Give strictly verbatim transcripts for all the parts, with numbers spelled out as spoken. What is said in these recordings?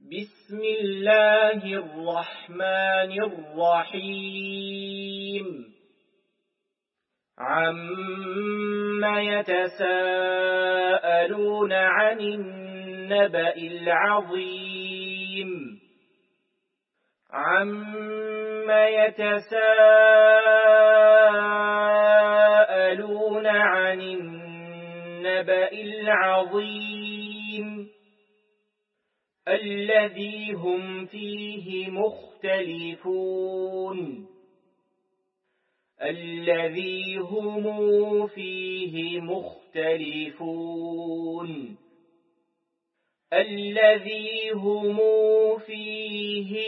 بسم الله الرحمن الرحيم عَمَّ يتساءلون عن النبأ العظيم عَمَّ يتساءلون عن النبأ العظيم الذي هم فيه مختلفون الذي هم فيه مختلفون الذي هم فيه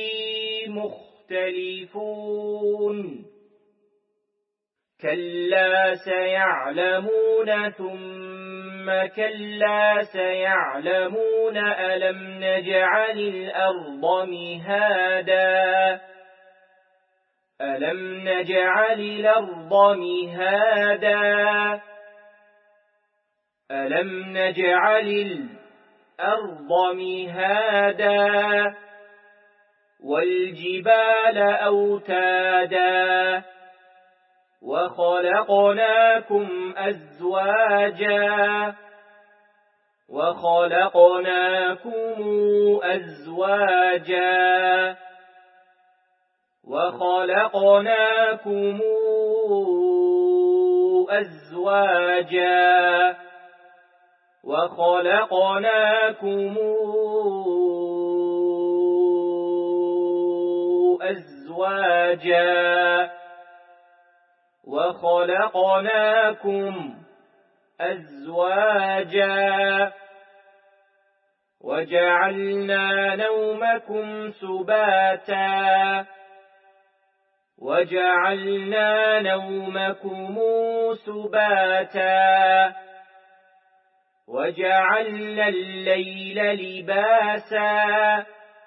مختلفون كلا سيعلمون ثم كلا سيعلمون ألم نجعل الأرض مهادا ألم نجعل الأرض مهادا ألم نجعل الأرض مهادا والجبال أوتادا وخلقناكم أزواجا وخلقناكم أزواجا وخلقناكم أزواجا وخلقناكم أزواجا وخلقناكم أزواجا وجعلنا نومكم سباتا وجعلنا نومكم سباتا وجعلنا الليل لباسا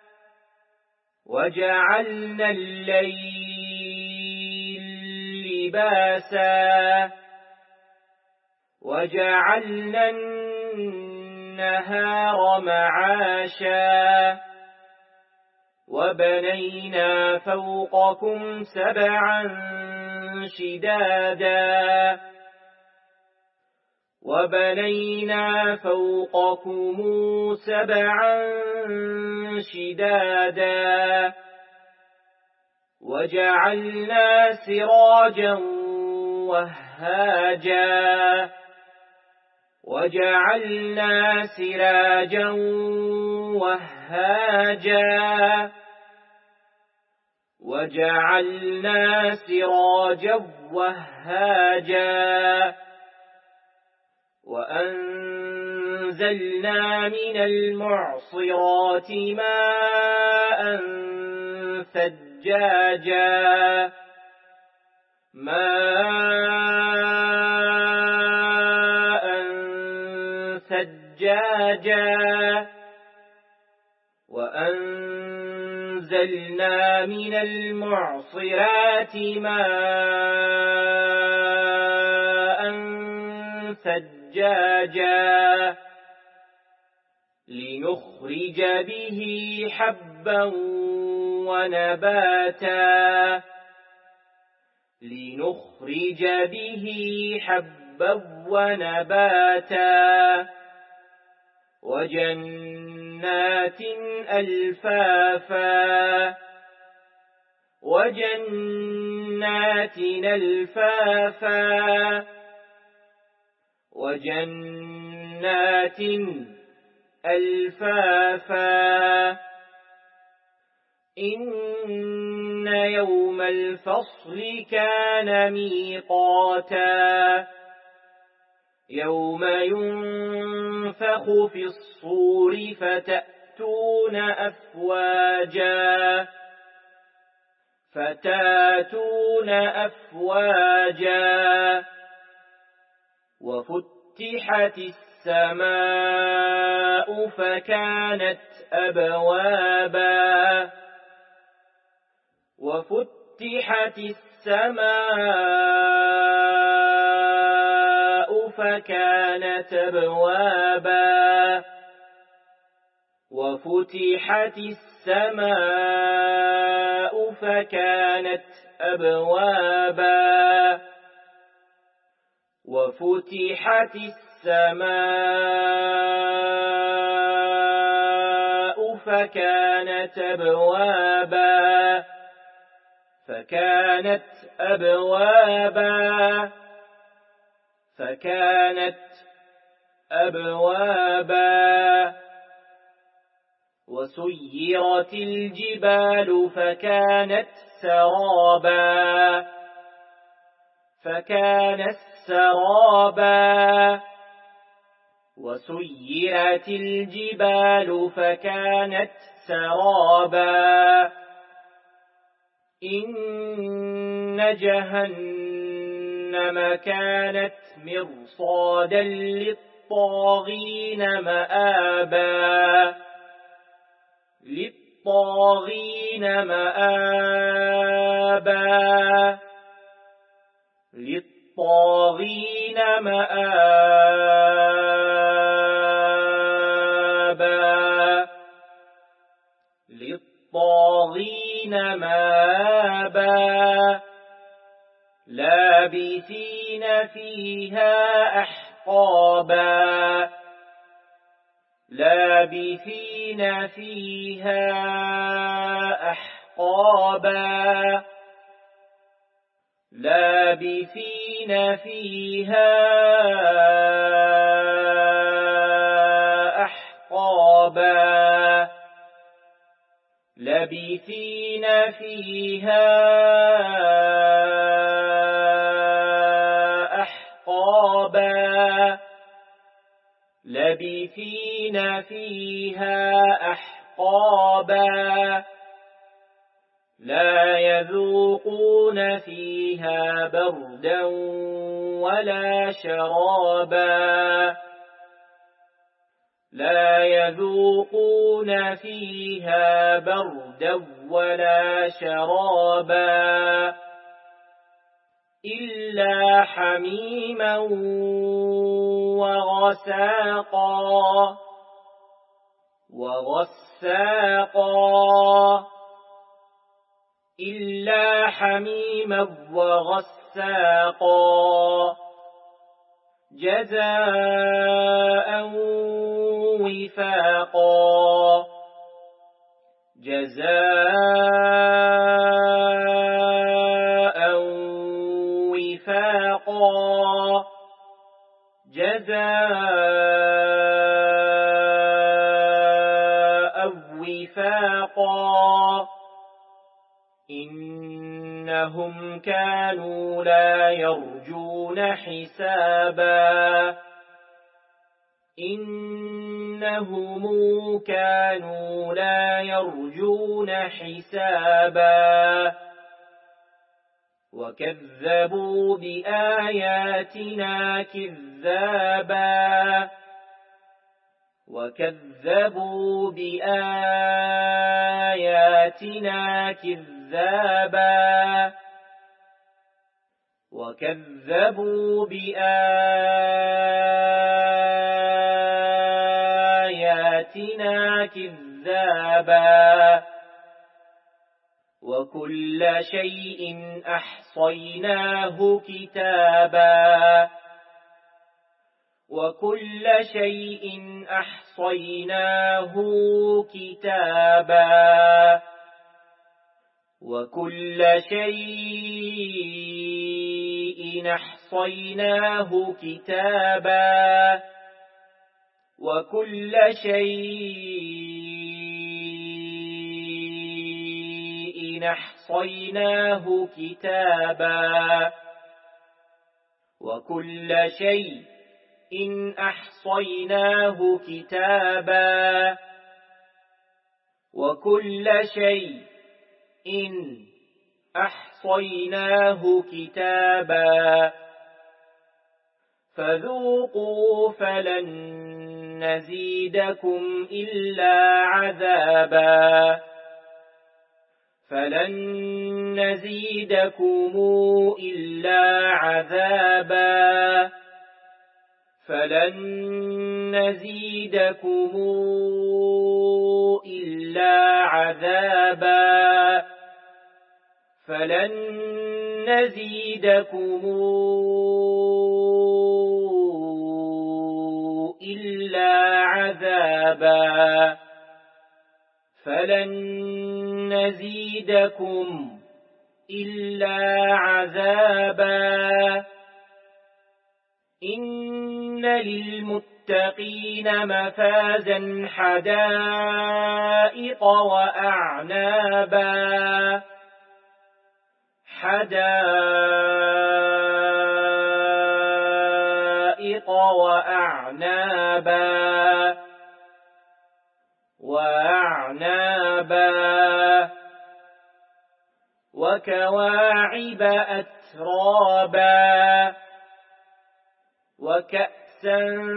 وجعلنا الليل لباسا وجعلنا النهار معاشا وبنينا فوقكم سبعا شدادا وبنينا فوقكم سبعا شدادا وجعلنا سراجا وهاجا وجعلنا سراجا وهاجا وجعلنا سراجا وهاجا وأنزلنا من المعصرات ماء ثجاجا ماء ثجاجا وأنزلنا من المعصرات ماء ثجاجا لنخرج به حبا ونباتا لنخرج به حبا ونباتا وجنات ألفافا وجنات ألفافا وجنات ألفافا إن يوم الفصل كان ميقاتا يوم ينفخ في الصور فتأتون أفواجا فتاتون أفواجا وفتحت السماء فكانت أبوابا وفتحت السماء فكانت أبوابا وفتحت السماء فكانت أبوابا وفتحت السماء فكانت أبوابا فكانت أبوابا فكانت أبوابا وسيرت الجبال فكانت سرابا فكانت سرابا وسيرت الجبال فكانت سرابا إن جهنم كانت مرصادا للطاغين مآبا للطاغين مآبا للطاغين مآبا للطاغين مآبا لابثين فيها أحقابا لابثين فيها أحقابا لابثين فيها أحقابا لابثين فيها أحقابا لابثين فيها أحقابا لا يذوقون فيها بردا ولا شرابا لا يذوقون فيها بردا ولا شرابا إلا حميما وغساقا وغساقا إلا حميما وغساقا جزاء وفاقا جزاء وفاقا جزاء وفاقا إنهم كانوا لا يرجون حسابا إنهم كانوا لا يرجون حسابا وكذبوا بآياتنا كذابا وكذبوا بآياتنا كذابا وكذبوا بآياتنا كذابا وكل شيء أحصيناه كتابا وكل شيء أحصيناه كتابا وكل شيء أحصيناه كتابا وكل شيء أحصيناه كتابا وكل شيء إن أحصيناه كتابا وكل شيء إن أحصيناه كتابا فذوقوا فلن نزيدكم إلا عذابا فلن نزيدكم إلا عذابا فلن نزيدكم إلا عذابا فلن نزيدكم إلا عذابا فلن نزيدكم إلا عذابا إن للمتقين مفازا حدائق وأعنابا حدائق وأعنابا وأعنابا وكواعب أترابا وكأسا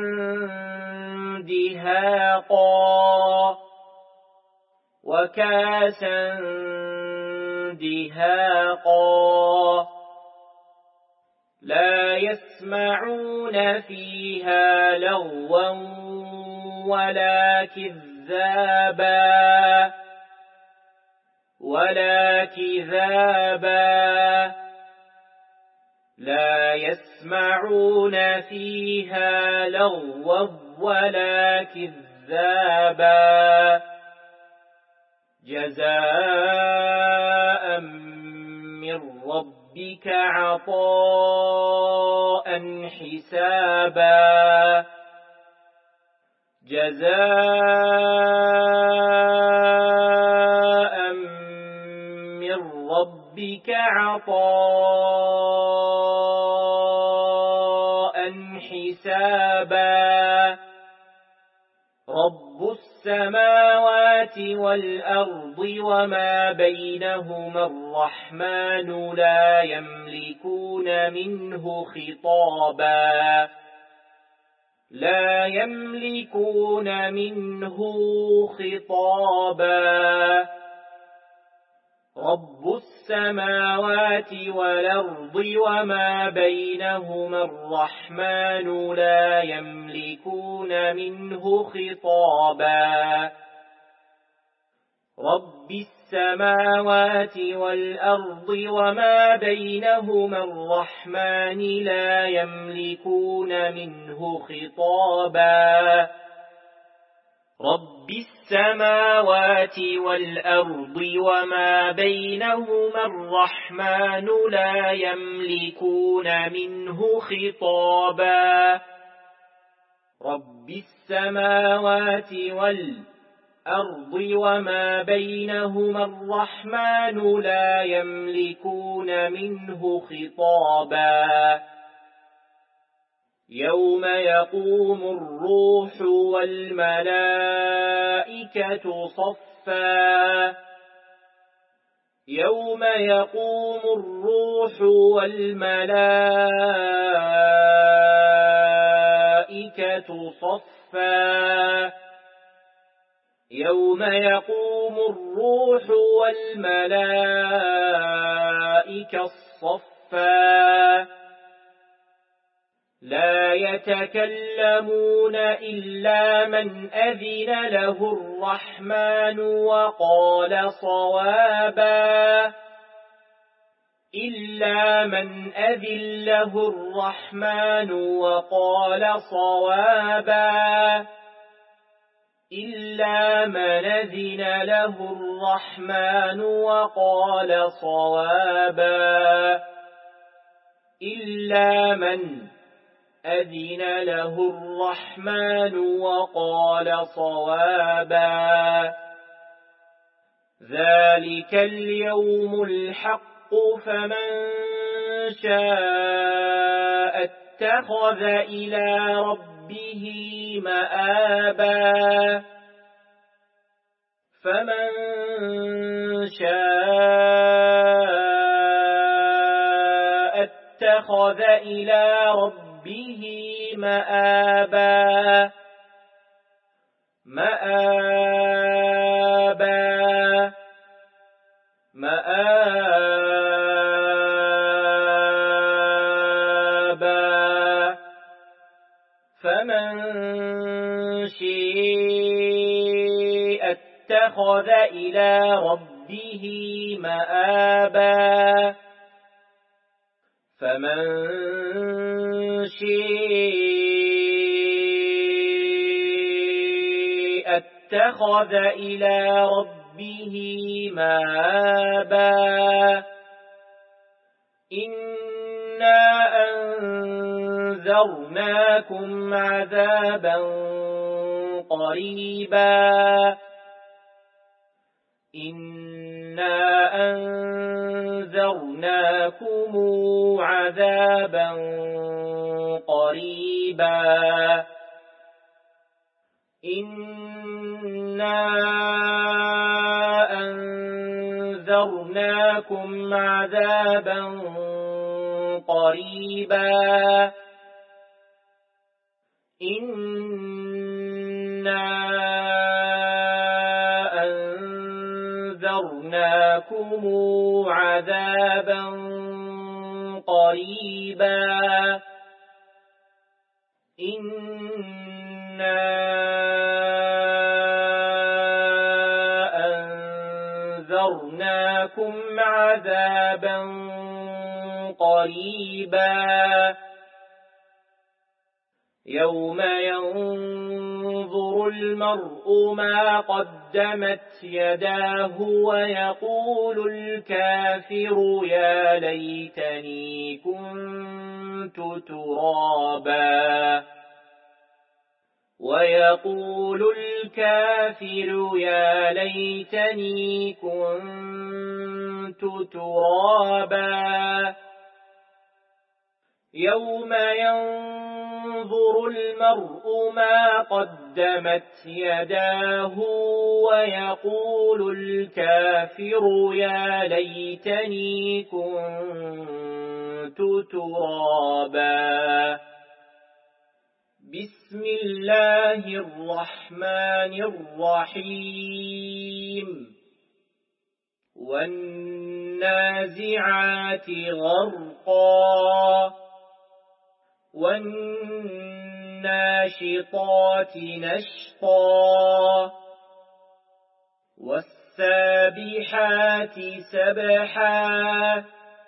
دهاقا وكاسا دهاقا لا يسمعون فيها لغوا ولا كذابا ولا كذابا لا يسمعون فيها لغوا ولا كذابا جزاء من ربك عطاء حسابا جزاء من ربك عطاء حسابا رب السماوات والأرض وما بينهما الرحمن لا يملكون منه خطابا لا يملكون منه خطابا رب السماوات والأرض وما بينهما الرحمن لا يملكون منه خطابا رب السماوات والأرض وما بينهما الرحمن لا يملكون منه خطابا رب السماوات والأرض وما بينهما الرحمن لا يملكون منه خطابا رب السماوات والأرض وما بينهما الرحمن لا يملكون منه خطابا يوم يقوم الروح والملائكة صفا يوم يقوم الروح والملائكة صفا يوم يقوم الروح والملائكة صفا لا يتكلمون إلا من أذن له الرحمن وقال صوابا إلا من أذن له الرحمن وقال صوابا إلا من أذن له الرحمن وقال صوابا إلا من أذن له الرحمن وقال صوابا ذلك اليوم الحق فمن شاء اتخذ إلى ربه مآبا فمن شاء اتخذ إلى ربه به مآبا مآبا مآبا شيء اتخذ إلى ربه مآبا فمن شيء اتخذ إلى ربه مآبا إنا أنذرناكم عذابا قريبا إنا أنذرناكم عذابا قريبا إنا أنذرناكم عذابا قريبا إنا أنذرناكم عذابا قريبا إنا أنذرناكم عذابا قريبا يوم ينظر المرء ما قدمت يداه ويقول الكافر يا ليتني كنت ترابا ويقول الكافر يا ليتني كنت ترابا يوم ينظر المرء ما قدمت يداه ويقول الكافر يا ليتني كنت ترابا بسم الله الرحمن الرحيم والنازعات غرقا والناشطات نشطا والسابحات سبحا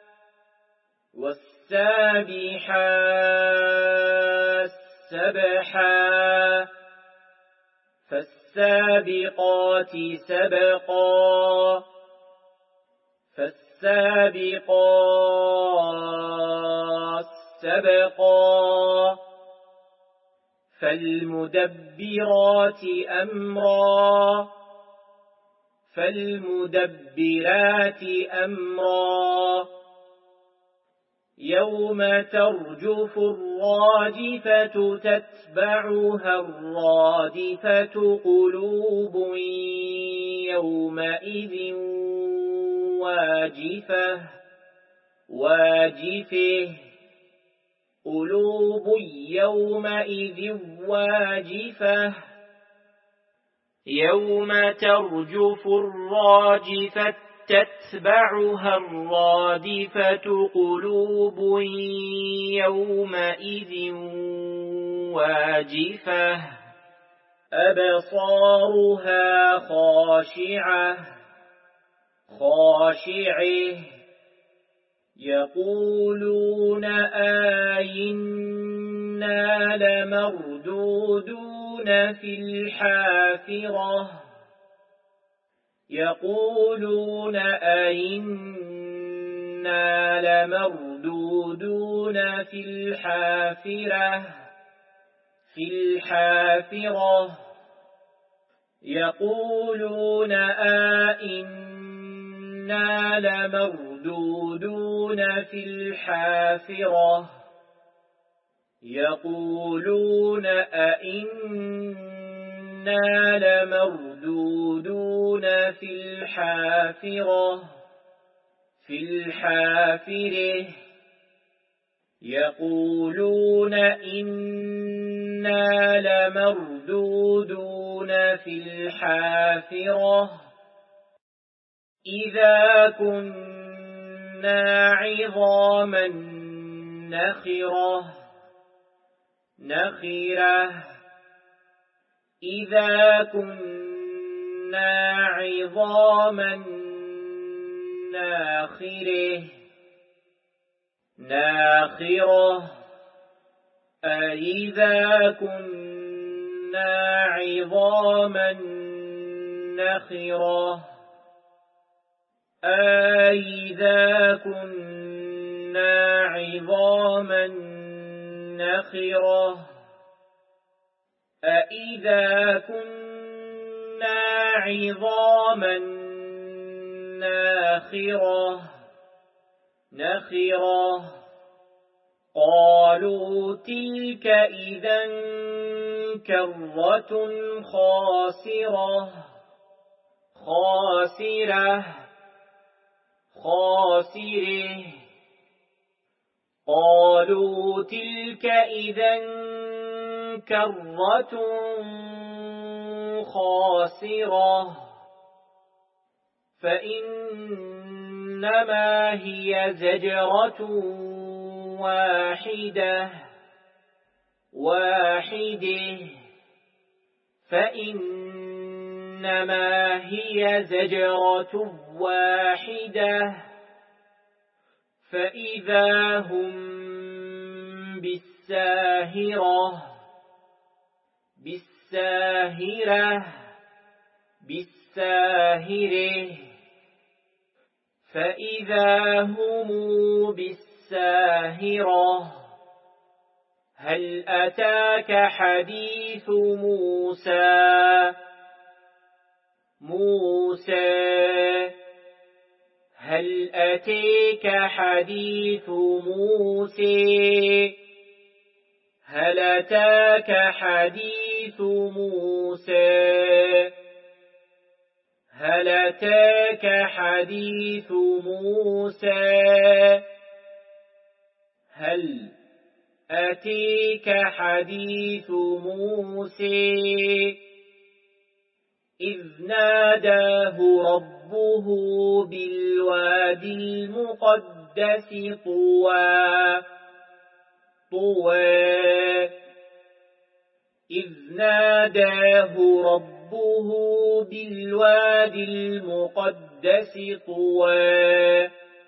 والسابحات سبحا فالسابقات سبقا فالسابقات سبقا فالمدبرات أمرا فالمدبرات أمرا يوم ترجف الراجفة تتبعها الرادفة قلوب يومئذ واجفة واجفة قلوب يومئذ واجفة يوم ترجف الراجفة تتبعها الرادفة قلوب يومئذ واجفة أبصارها خاشعة خاشعة يقولون آئنا لمردودون في الحافرة يقولون أئنا لمردودون في الحافرة في الحافرة يقولون أئنا لمردودون في الحافرة يقولون أئنا لمردودون في الحافرة في الحافرة يقولون إنا لمردودون في الحافرة إذا كنا عظاما نخرة نخرة إذا كنا عظاما ناخره ناخرة أإذا كنا عظاما نخرة أإذا كنا عظاما نخرة أإذا كنا عظاما ناخرة نخرة قالوا تلك إذا كرة خاسرة خاسرة خاسره قالوا تلك إذا كرة خاسرة فإنما هي زجرة واحدة واحدة فإنما هي زجرة واحدة فإذا هم بالساهرة بالساهرة بالساهرة فإذا هم بالساهرة هل أتاك حديث موسى موسى هل أتيك حديث موسى هل أتاك حديث موسى هل أتاك حديث موسى هل أتيك حديث موسى إذ ناداه ربه بالوادي المقدس طوى طوى إذ ناداه ربه بالوادي المقدس طوى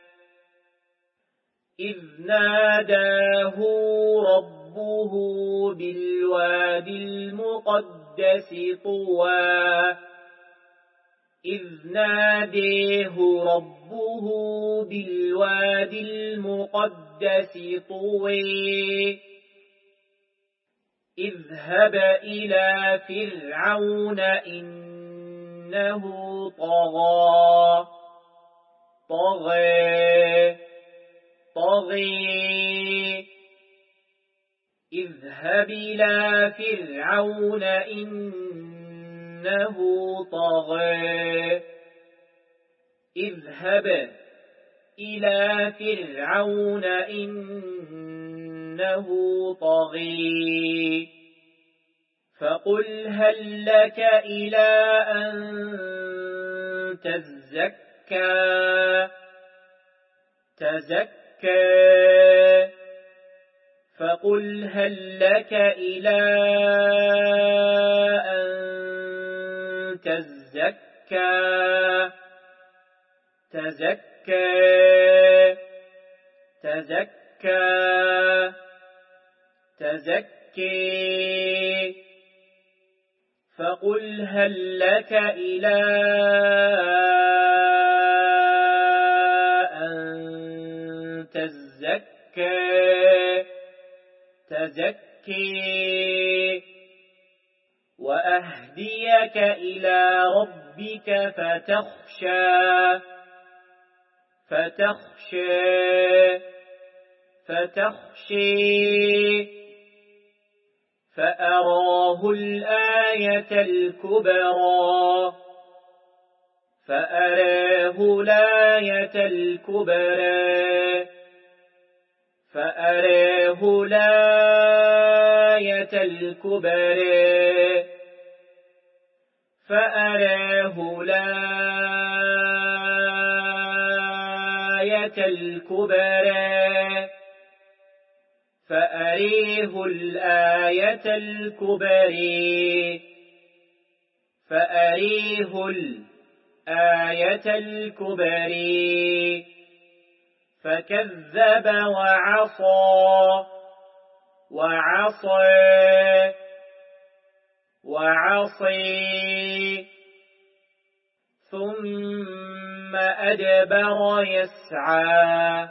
إذ ناداه ربه بالوادي المقدس طوى إذ ناداه ربه بالوادي المقدس طوى اذهب إلى فرعون إنه طغى طغى طغى اذهب إلى فرعون إنه طغى اذهب إلى فرعون إنه طغى فقل هل لك إلى أن تزكى تزكى فقل هل لك إلى أن تزكى تزكى تزكى تزكي فقل هل لك إلى أن تزكى تزكي وأهديك إلى ربك فتخشى فتخشى فتخشي فأراه الآية الكبرى فأراه الآية الكبرى فأراه الآية الكبرى فأراه الآية الكبرى فأريه الآية الكبرى فأريه الآية الكبرى فكذب وعصى وعصى وعصي ثم أدبر يسعى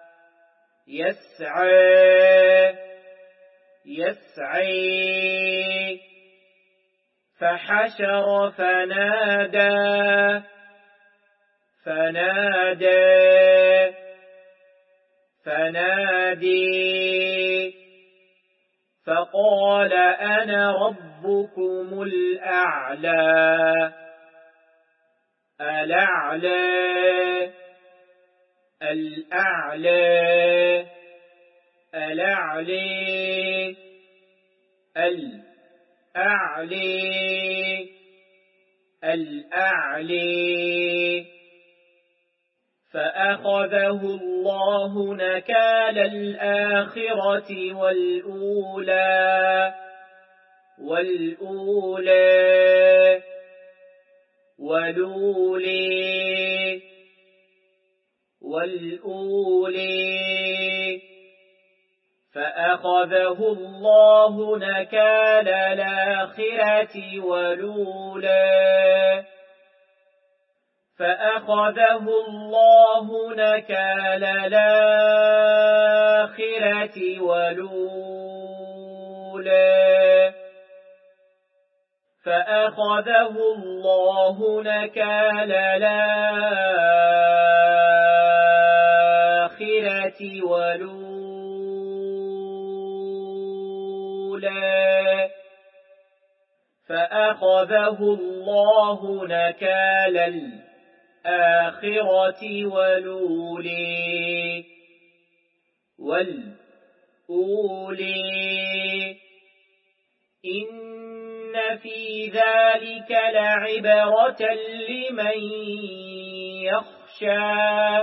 يسعى يسعي فحشر فنادى فنادى فنادي فقال أنا ربكم الأعلى الأعلى الأعلى الأعلى الأعلى الأعلى فأخذه الله نكال الآخرة والأولى والأولى والأولى والأولى فأخذه الله نكال الآخرة والأولى فأخذه الله نكال الآخرة والأولى فأخذه الله نكال الآخرة والأولى فأخذه الله نكال الآخرة والأولى والأولى إن في ذلك لعبرة لمن يخشى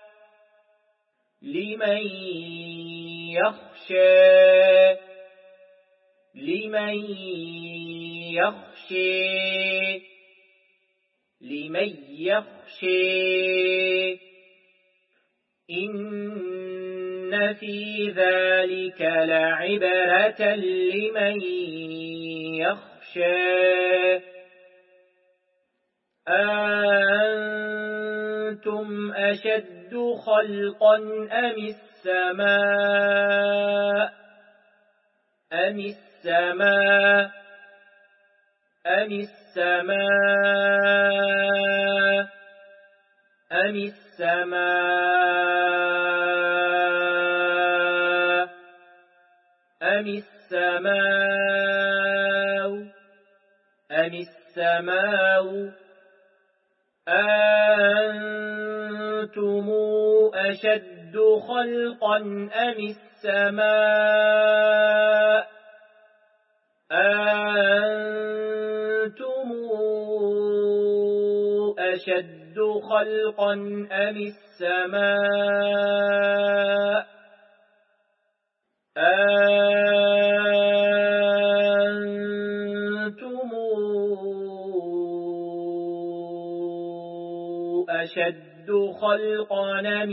لمن يخشى لمن يخشى لمن يخشى إن في ذلك لعبرة لمن يخشى أأنتم أشد خلقا أم السماء أم السماء أم السماء أم السماء أم السماء أم السماء أأنتم أشد خلقا أم السماء أأنتم أشد خلقا أم السماء أأنتم أشد خلقا أم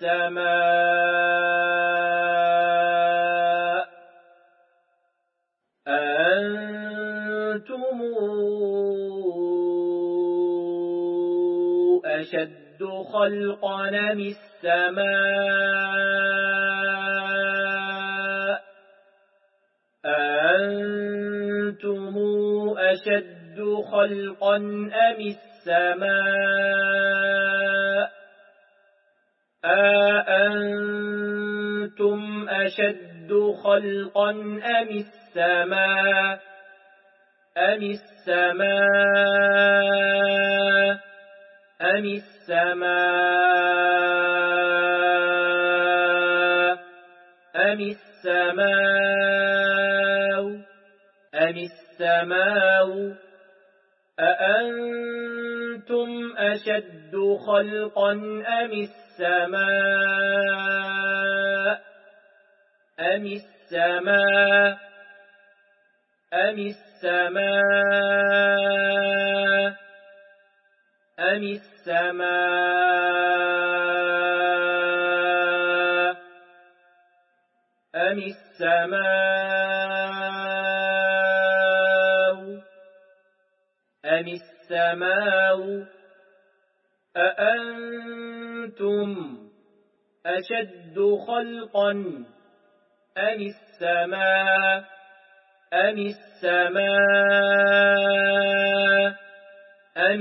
السماء أأنتم أشد خلقا أم السماء أأنتم أشد خلقا أم السماء أأنتم أشد خلقا أم السماء أم السماء أم السماء أم السماء أم السماء أأنتم أشد خلقا أم السماء أم السماء أم السماء أم السماء أم السماء أم السماء أأنتم أشد خلقا أم السماء أم السماء أم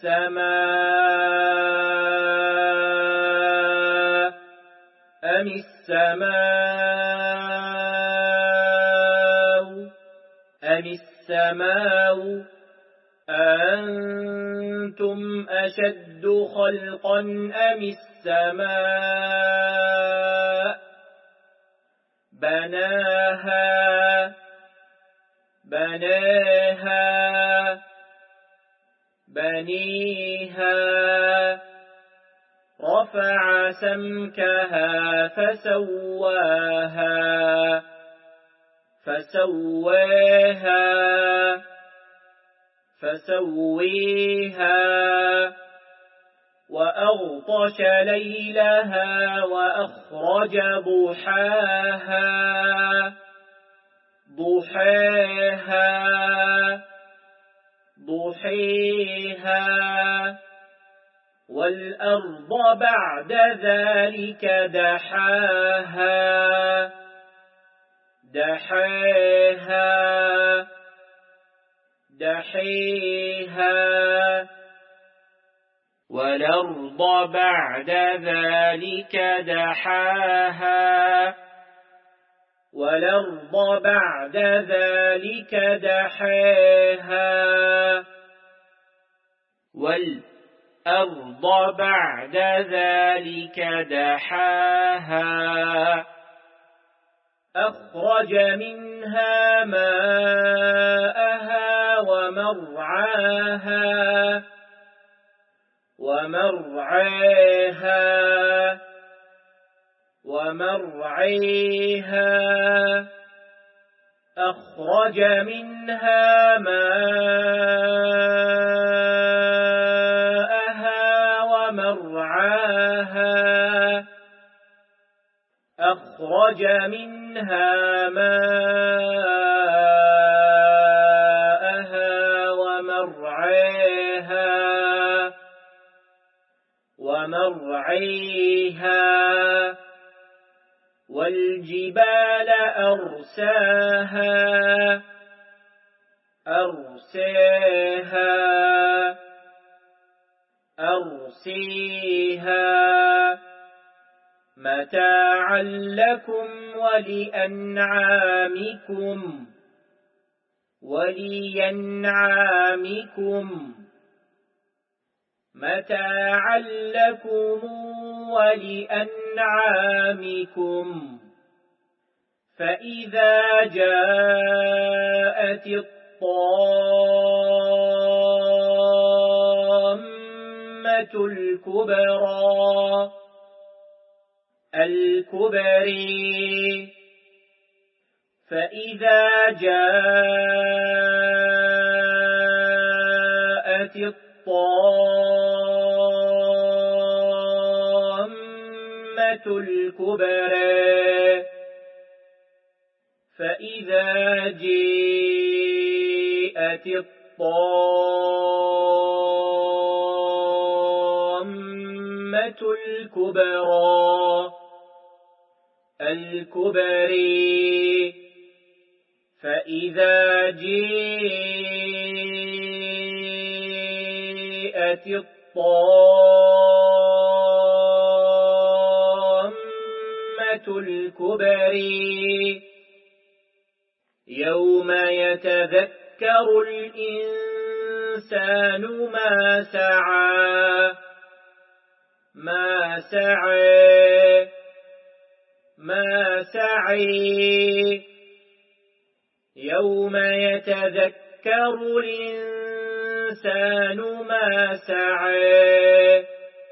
السماء أم السماء أم السماء أأنتم أشد خلقا أم السماء بناها بناها بنيها رفع سمكها فسواها فسواها فسويها وأغطش ليلها وأخرج ضحاها ضحاها ضحيها والأرض بعد ذلك دحاها دحاها دحيها والأرض بعد ذلك دحاها والأرض بعد ذلك دحاها والأرض بعد ذلك دحاها أخرج منها ماءها ومرعاها ومرعاها ومرعيها أخرج منها ماءها ومرعاها أخرج منها ماءها ومرعاها ومرعيها والجبال أرساها أرساها أرسيها متاعا لكم ولأنعامكم ولينعامكم متاعا لكم ولأنعامكم فإذا جاءت الطامة الكبرى الكبري فإذا جاءت الطامة الكبرى فإذا جاءت الطامة الكبرى الكبري فإذا جاءت الطامة الكبري يوم يتذكر الإنسان ما سعى ما سعى ما سعي يوم يتذكر الإنسان ما سعى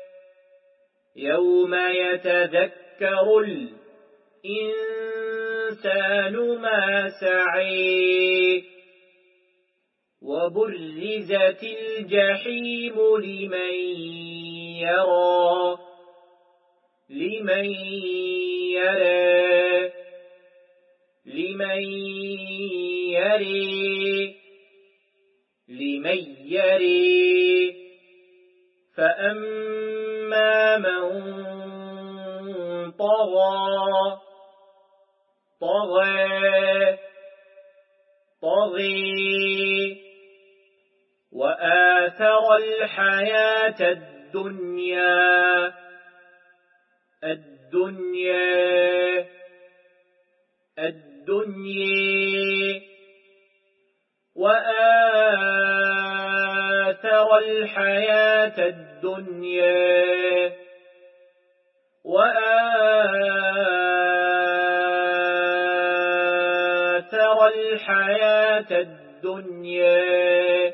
يوم يتذكر الإنسان ما سعي وبرزت الجحيم لمن يرى لمن يرى لمن يري لمن يري فأما من طغى طغى طغي وآثر الحياة الدنيا الدنيا الدنيا وآثر الحياة الدنيا وآثر الحياة الدنيا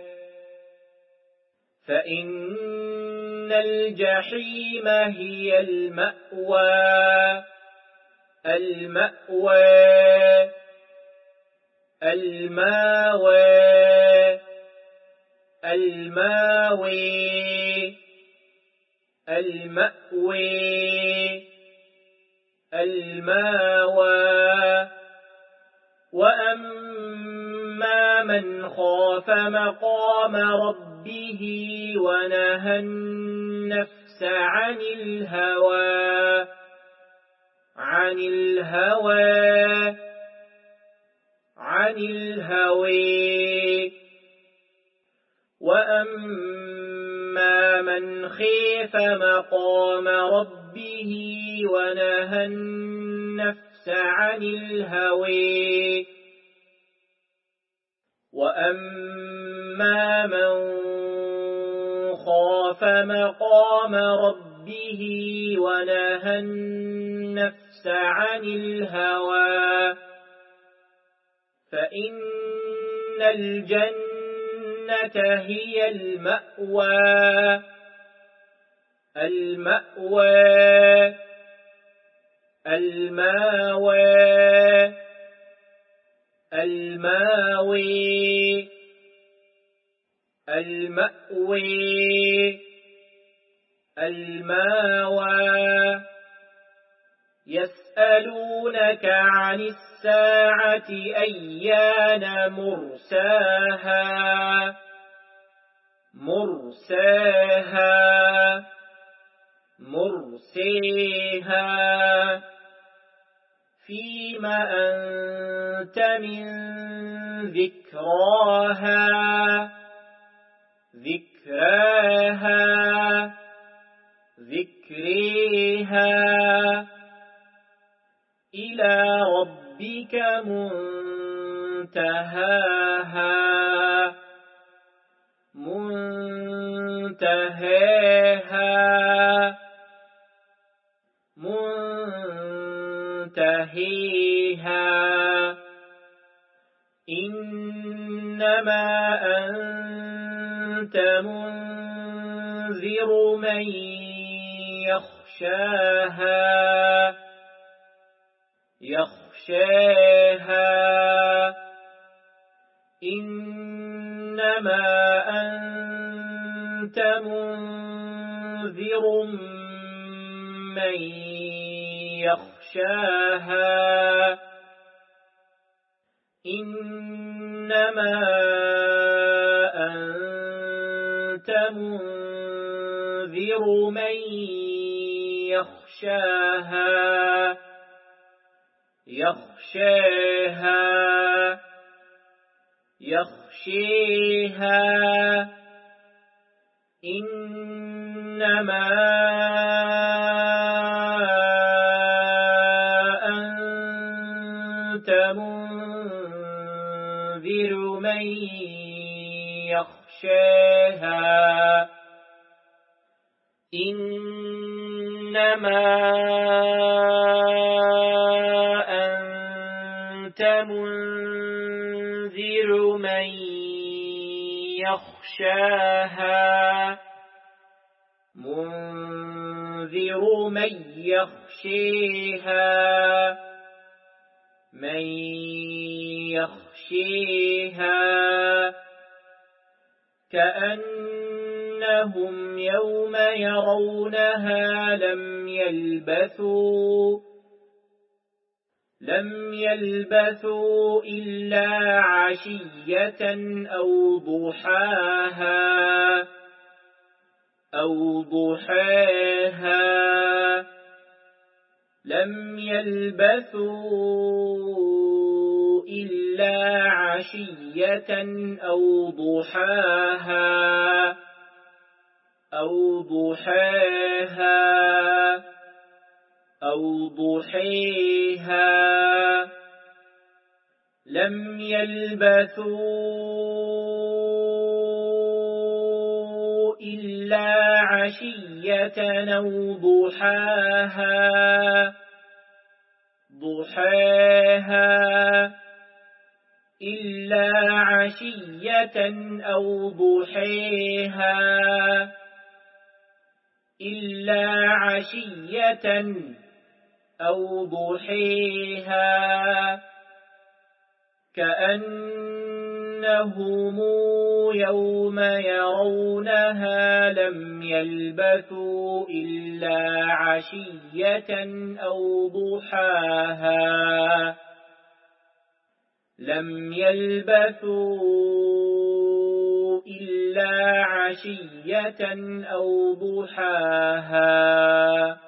فإن الجحيم هي المأوى المأوى الماوى الماوي المأوي الماوى وأما من خاف مقام ربه ونهى النفس عن الهوى عن الهوى عن الهوى وأما من خيف مقام ربه ونهى النفس عن الهوى وأما من خاف مقام ربه ونهى النفس عن الهوى فإن الجنة هي المأوى المأوى الماوى الماوي المأوي الماوى يسألونك عن الساعة أيان مرساها مرساها مرسيها فيما أنت من ذكراها ذكراها ذكريها إلى ربك منتهاها منتهاها منتهيها إنما أنت منذر من يخشاها يخشاها إنما أنت منذر من يخشاها إنما أنت منذر من يخشاها يخشاها يخشيها إنما أنت منذر من يخشاها إنما أنت منذر من يخشاها منذر من يخشيها من يخشيها كأنهم يوم يرونها لم يلبثوا لم يلبثوا إلا عشية أو ضحاها أو ضحاها لم يلبثوا إلا عشية أو ضحاها أو ضحاها أو ضحيها لم يلبثوا إلا عشية أو ضحاها ضحاها إلا عشية أو ضحيها إلا عشية أو ضحيها كأنهم يوم يرونها لم يلبثوا إلا عشية أو ضحاها لم يلبثوا إلا عشية أو ضحاها